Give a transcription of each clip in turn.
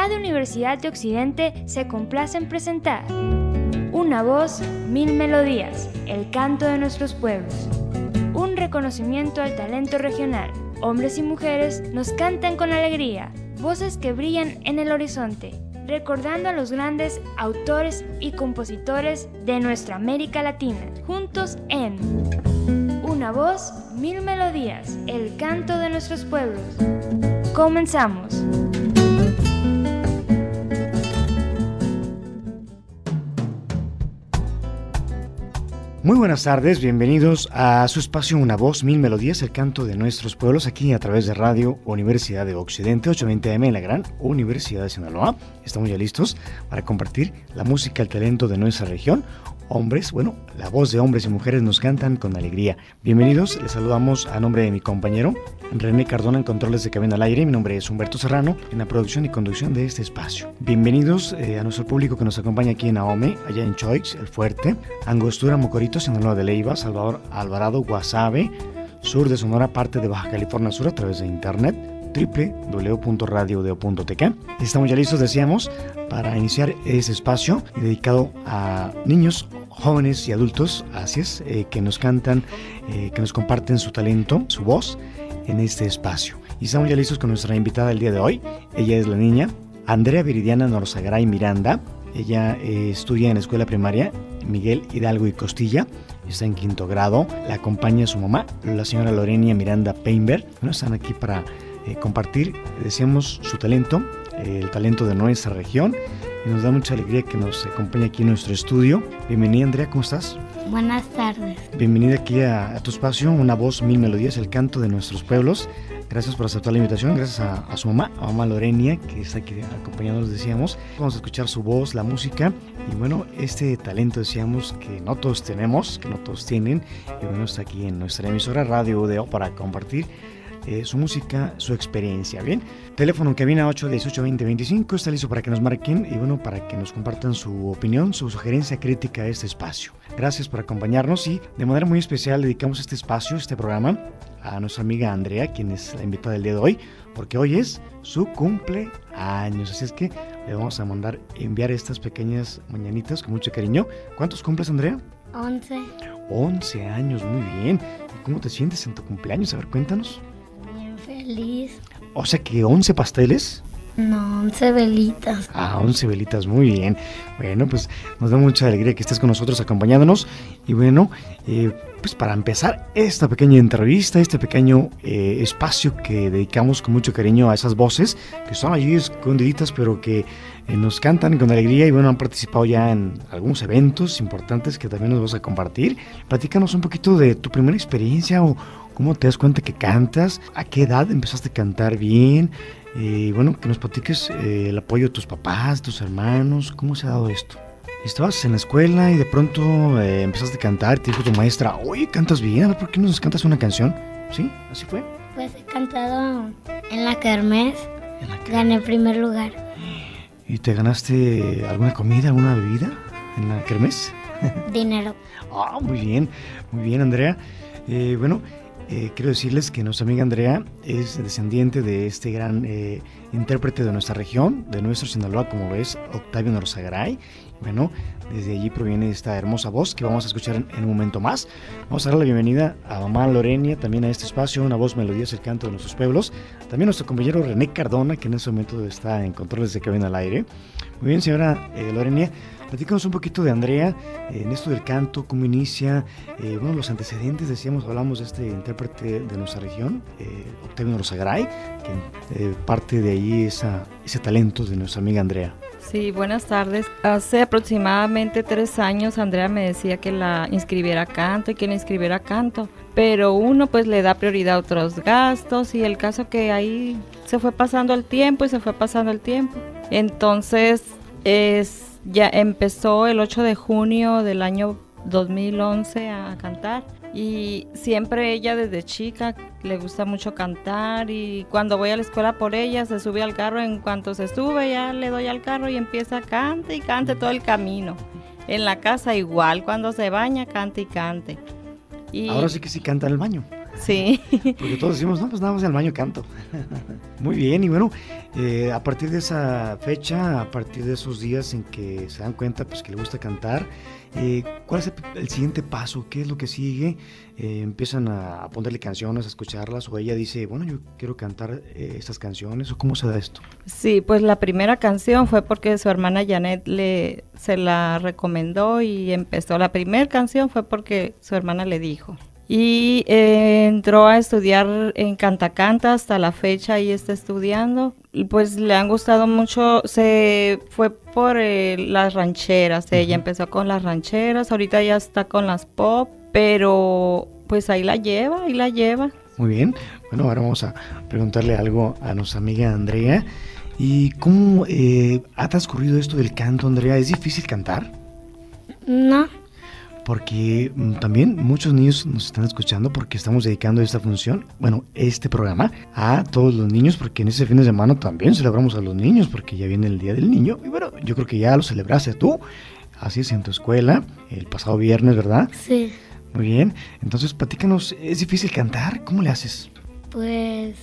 Radio Universidad de Occidente se complace en presentar Una voz, mil melodías, el canto de nuestros pueblos. Un reconocimiento al talento regional. Hombres y mujeres nos cantan con alegría, voces que brillan en el horizonte, recordando a los grandes autores y compositores de nuestra América Latina, juntos en Una voz, mil melodías, el canto de nuestros pueblos. Comenzamos. Muy buenas tardes, bienvenidos a su espacio Una voz, mil melodías, el canto de nuestros pueblos, aquí a través de Radio Universidad de Occidente, 820 AM en la gran Universidad de Sinaloa. Estamos ya listos para compartir la música, el talento de nuestra región. Hombres, la voz de hombres y mujeres nos cantan con alegría. Bienvenidos, les saludamos a nombre de mi compañero René Cardona en controles de cabina al aire. Mi nombre es Humberto Serrano en la producción y conducción de este espacio. Bienvenidos a nuestro público que nos acompaña aquí en Ahome, allá en Choix, El Fuerte, Angostura, Mocorito, Sinaloa de Leiva, Salvador Alvarado, Guasave, sur de Sonora, parte de Baja California Sur a través de internet, www.radiodeo.tk. Estamos ya listos, decíamos, para iniciar este espacio dedicado a niños, jóvenes y adultos, así es, que nos cantan, que nos comparten su talento, su voz en este espacio. Y estamos ya listos con nuestra invitada del día de hoy. Ella es la niña Andrea Viridiana Norzagaray Miranda. Ella estudia en la escuela primaria Miguel Hidalgo y Costilla. Está en 5º grado. La acompaña su mamá, la señora Lorenia Miranda Peinberg. Están aquí para compartir, decíamos, su talento, el talento de nuestra región. Y nos da mucha alegría que nos acompañe aquí en nuestro estudio. Bienvenida, Andrea, ¿cómo estás? Buenas tardes. Bienvenida aquí a tu espacio, Una voz, mil melodías, el canto de nuestros pueblos. Gracias por aceptar la invitación, gracias a su mamá, a mamá Lorenia, que está aquí acompañándonos, decíamos. Vamos a escuchar su voz, la música, y este talento, decíamos, que no todos tenemos, que no todos tienen, y está aquí en nuestra emisora Radio UDO para compartir su música, su experiencia, ¿bien? Teléfono en cabina 818-2025, está listo para que nos marquen y para que nos compartan su opinión, su sugerencia crítica a este espacio. Gracias por acompañarnos y de manera muy especial dedicamos este espacio, este programa, a nuestra amiga Andrea, quien es la invitada del día de hoy, porque hoy es su cumpleaños, así es que le vamos a enviar estas pequeñas mañanitas con mucho cariño. ¿Cuántos cumples, Andrea? 11. 11 años, muy bien. ¿Cómo te sientes en tu cumpleaños? A ver, cuéntanos. Bien feliz. O sea que 11 pasteles. No, 11 velitas. 11 velitas, muy bien. Bueno, pues nos da mucha alegría que estés con nosotros acompañándonos. Y pues para empezar esta pequeña entrevista, este pequeño espacio que dedicamos con mucho cariño a esas voces que están allí escondiditas, pero que nos cantan con alegría y han participado ya en algunos eventos importantes que también nos vas a compartir. Platícanos un poquito de tu primera experiencia o cómo te das cuenta que cantas, a qué edad empezaste a cantar bien. Que nos platiques el apoyo de tus papás, tus hermanos, ¿cómo se ha dado esto? Estabas en la escuela y de pronto empezaste a cantar, te dijo tu maestra, oye, cantas bien, a ver, ¿por qué no nos cantas una canción? ¿Sí? ¿Así fue? Pues he cantado en la kermés, gané el primer lugar. ¿Y te ganaste alguna comida, alguna bebida en la kermés? Dinero. Muy bien, Andrea. Quiero decirles que nuestra amiga Andrea es descendiente de este gran intérprete de nuestra región, de nuestro Sinaloa, como ves, Octavio Norzagaray. Desde allí proviene esta hermosa voz que vamos a escuchar en un momento más. Vamos a dar la bienvenida a mamá Lorenia, también a este espacio, Una voz, melodías, el canto de nuestros pueblos. También nuestro compañero René Cardona, que en este momento está en controles de cabina al aire. Muy bien, señora Lorenia. Platícanos un poquito de Andrea, en esto del canto, cómo inicia, los antecedentes, hablamos de este intérprete de nuestra región, Octavio Norzagaray, que parte de ahí ese talento de nuestra amiga Andrea. Sí, buenas tardes. Hace aproximadamente 3 años Andrea me decía que la inscribiera a canto y que la inscribiera a canto, pero uno pues le da prioridad a otros gastos y el caso que ahí se fue pasando el tiempo. Entonces ya empezó el 8 de junio del año 2011 a cantar y siempre ella desde chica le gusta mucho cantar y cuando voy a la escuela por ella se sube al carro, en cuanto se sube ya le doy al carro y empieza a cante y cante todo el camino. En la casa igual, cuando se baña cante y cante. Y ahora sí que sí canta en el baño. Sí. Porque todos decimos, no, pues nada más en el baño canto. Muy bien, y bueno, a partir de esa fecha, a partir de esos días en que se dan cuenta pues que le gusta cantar, ¿cuál es el siguiente paso? ¿Qué es lo que sigue? ¿Empiezan a ponerle canciones, a escucharlas? ¿O ella dice, bueno, yo quiero cantar estas canciones? ¿O cómo se da esto? Sí, pues la primera canción fue porque su hermana Janet se la recomendó y empezó. La primera canción fue porque su hermana le dijo. Y entró a estudiar en Canta hasta la fecha y está estudiando. Y pues le han gustado mucho, se fue por las rancheras, ella empezó con las rancheras, ahorita ya está con las pop, pero pues ahí la lleva. Muy bien, bueno, ahora vamos a preguntarle algo a nuestra amiga Andrea. ¿Y cómo ha transcurrido esto del canto, Andrea? ¿Es difícil cantar? No. Porque también muchos niños nos están escuchando porque estamos dedicando esta función, bueno, este programa, a todos los niños, porque en ese fin de semana también celebramos a los niños, porque ya viene el Día del Niño, y bueno, yo creo que ya lo celebraste tú, así es, en tu escuela, el pasado viernes, ¿verdad? Sí. Muy bien, entonces platícanos, ¿es difícil cantar? ¿Cómo le haces? Pues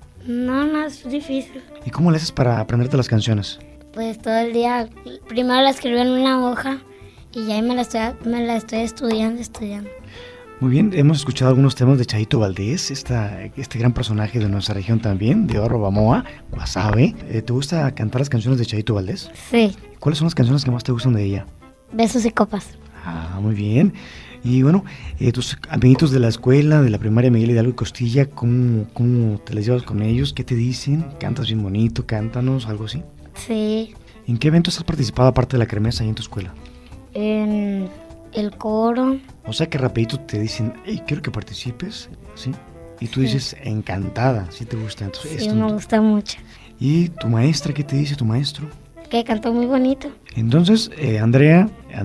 no es difícil. ¿Y cómo le haces para aprenderte las canciones? Pues todo el día, primero la escribo en una hoja y ya ahí me la estoy estudiando. Muy bien, hemos escuchado algunos temas de Chayito Valdés, este gran personaje de nuestra región también, de Oro Bamoa, Guasave. ¿Te gusta cantar las canciones de Chayito Valdés? Sí. ¿Cuáles son las canciones que más te gustan de ella? Besos y copas. Ah, muy bien. Y bueno, tus amiguitos de la escuela, de la primaria Miguel Hidalgo y Costilla, ¿cómo te las llevas con ellos? ¿Qué te dicen? ¿Cantas bien bonito? Cántanos, algo así. Sí. ¿En qué eventos has participado aparte de la kermés ahí en tu escuela? En el coro. O sea que rapidito te dicen, hey, quiero que participes, ¿sí? Y tú dices, encantada, ¿sí te gusta? Entonces, Sí, me gusta mucho. ¿Y tu maestra qué te dice, tu maestro? Que cantó muy bonito. Entonces, Andrea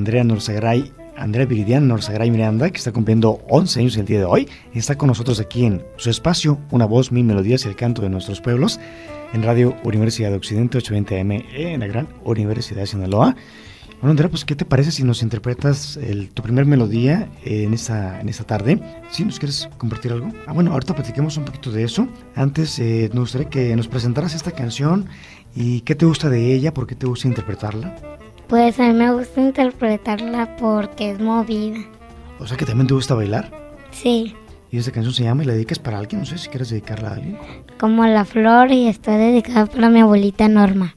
Viridiana Norzagaray Miranda, que está cumpliendo 11 años el día de hoy, está con nosotros aquí en su espacio, Una Voz, Mil Melodías y el Canto de Nuestros Pueblos, en Radio Universidad de Occidente, 820 AM, en la gran Universidad de Sinaloa. Bueno, Andrea, pues, ¿qué te parece si nos interpretas tu primer melodía en esta tarde? ¿Sí nos quieres compartir algo? Bueno, ahorita platiquemos un poquito de eso. Antes, nos gustaría que nos presentaras esta canción y qué te gusta de ella, por qué te gusta interpretarla. Pues a mí me gusta interpretarla porque es movida. O sea que también te gusta bailar. Sí. Y esta canción se llama y la dedicas para alguien, no sé si quieres dedicarla a alguien. Como La Flor, y está dedicada para mi abuelita Norma.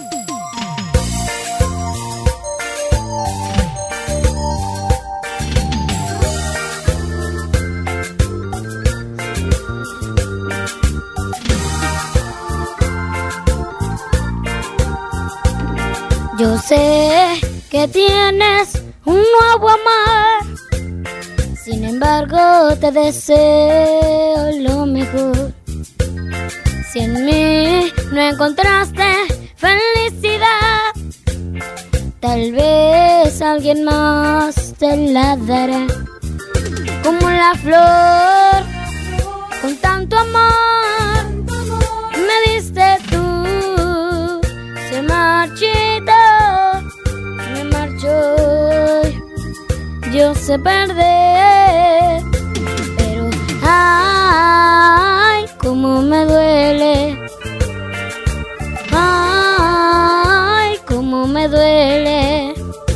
Yo sé que tienes un nuevo amor, sin embargo te deseo lo mejor. Si en mí no encontraste felicidad, tal vez alguien más te la dará. Como la flor, con tanto amor, me diste tú, se marchito. Me marcho, yo sé perder, pero ay, cómo me duele, ay, cómo me duele.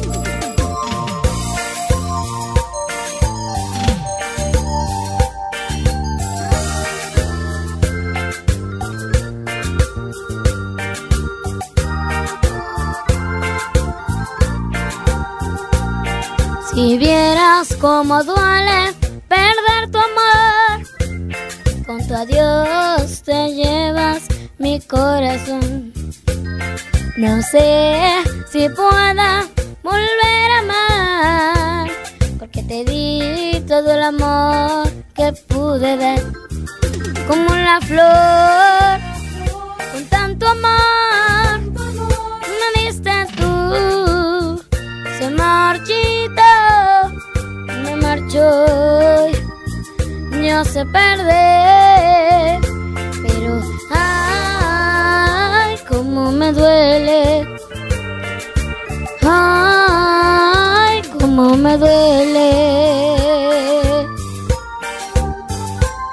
Si vieras cómo duele perder tu amor, con tu adiós te llevas mi corazón. No sé si pueda volver a amar, porque te di todo el amor que pude dar. Como la flor, con tanto amor, me diste tú, se marchito. Me marcho, yo sé perder, pero ay, cómo me duele, ay, cómo me duele.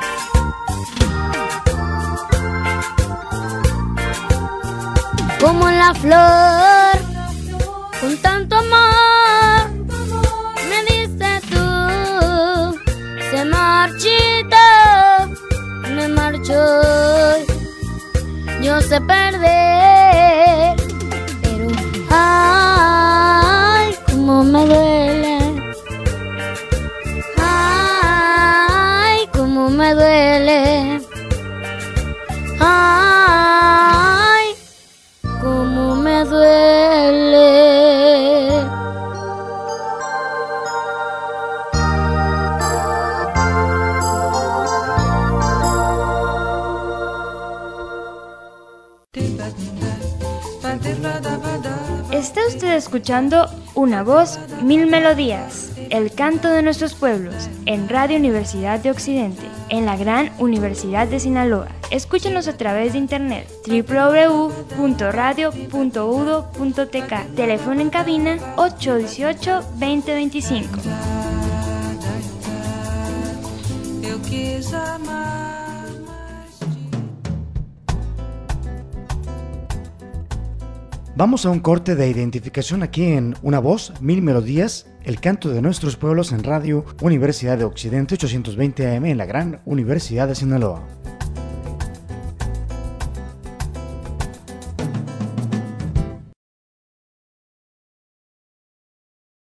como la flor, con tanto amor, me diste tú, se marchita, me marchó, yo sé perder, pero ay, cómo me duele, ay, cómo me duele, ay, cómo me duele. Está usted escuchando Una Voz, Mil Melodías, el canto de nuestros pueblos, en Radio Universidad de Occidente, en la Gran Universidad de Sinaloa. Escúchenos a través de internet www.radio.udo.tk. Teléfono en cabina 818-2025. Eu quis amar. Vamos a un corte de identificación aquí en Una Voz, Mil Melodías, el canto de nuestros pueblos en Radio Universidad de Occidente 820 AM en la Gran Universidad de Sinaloa.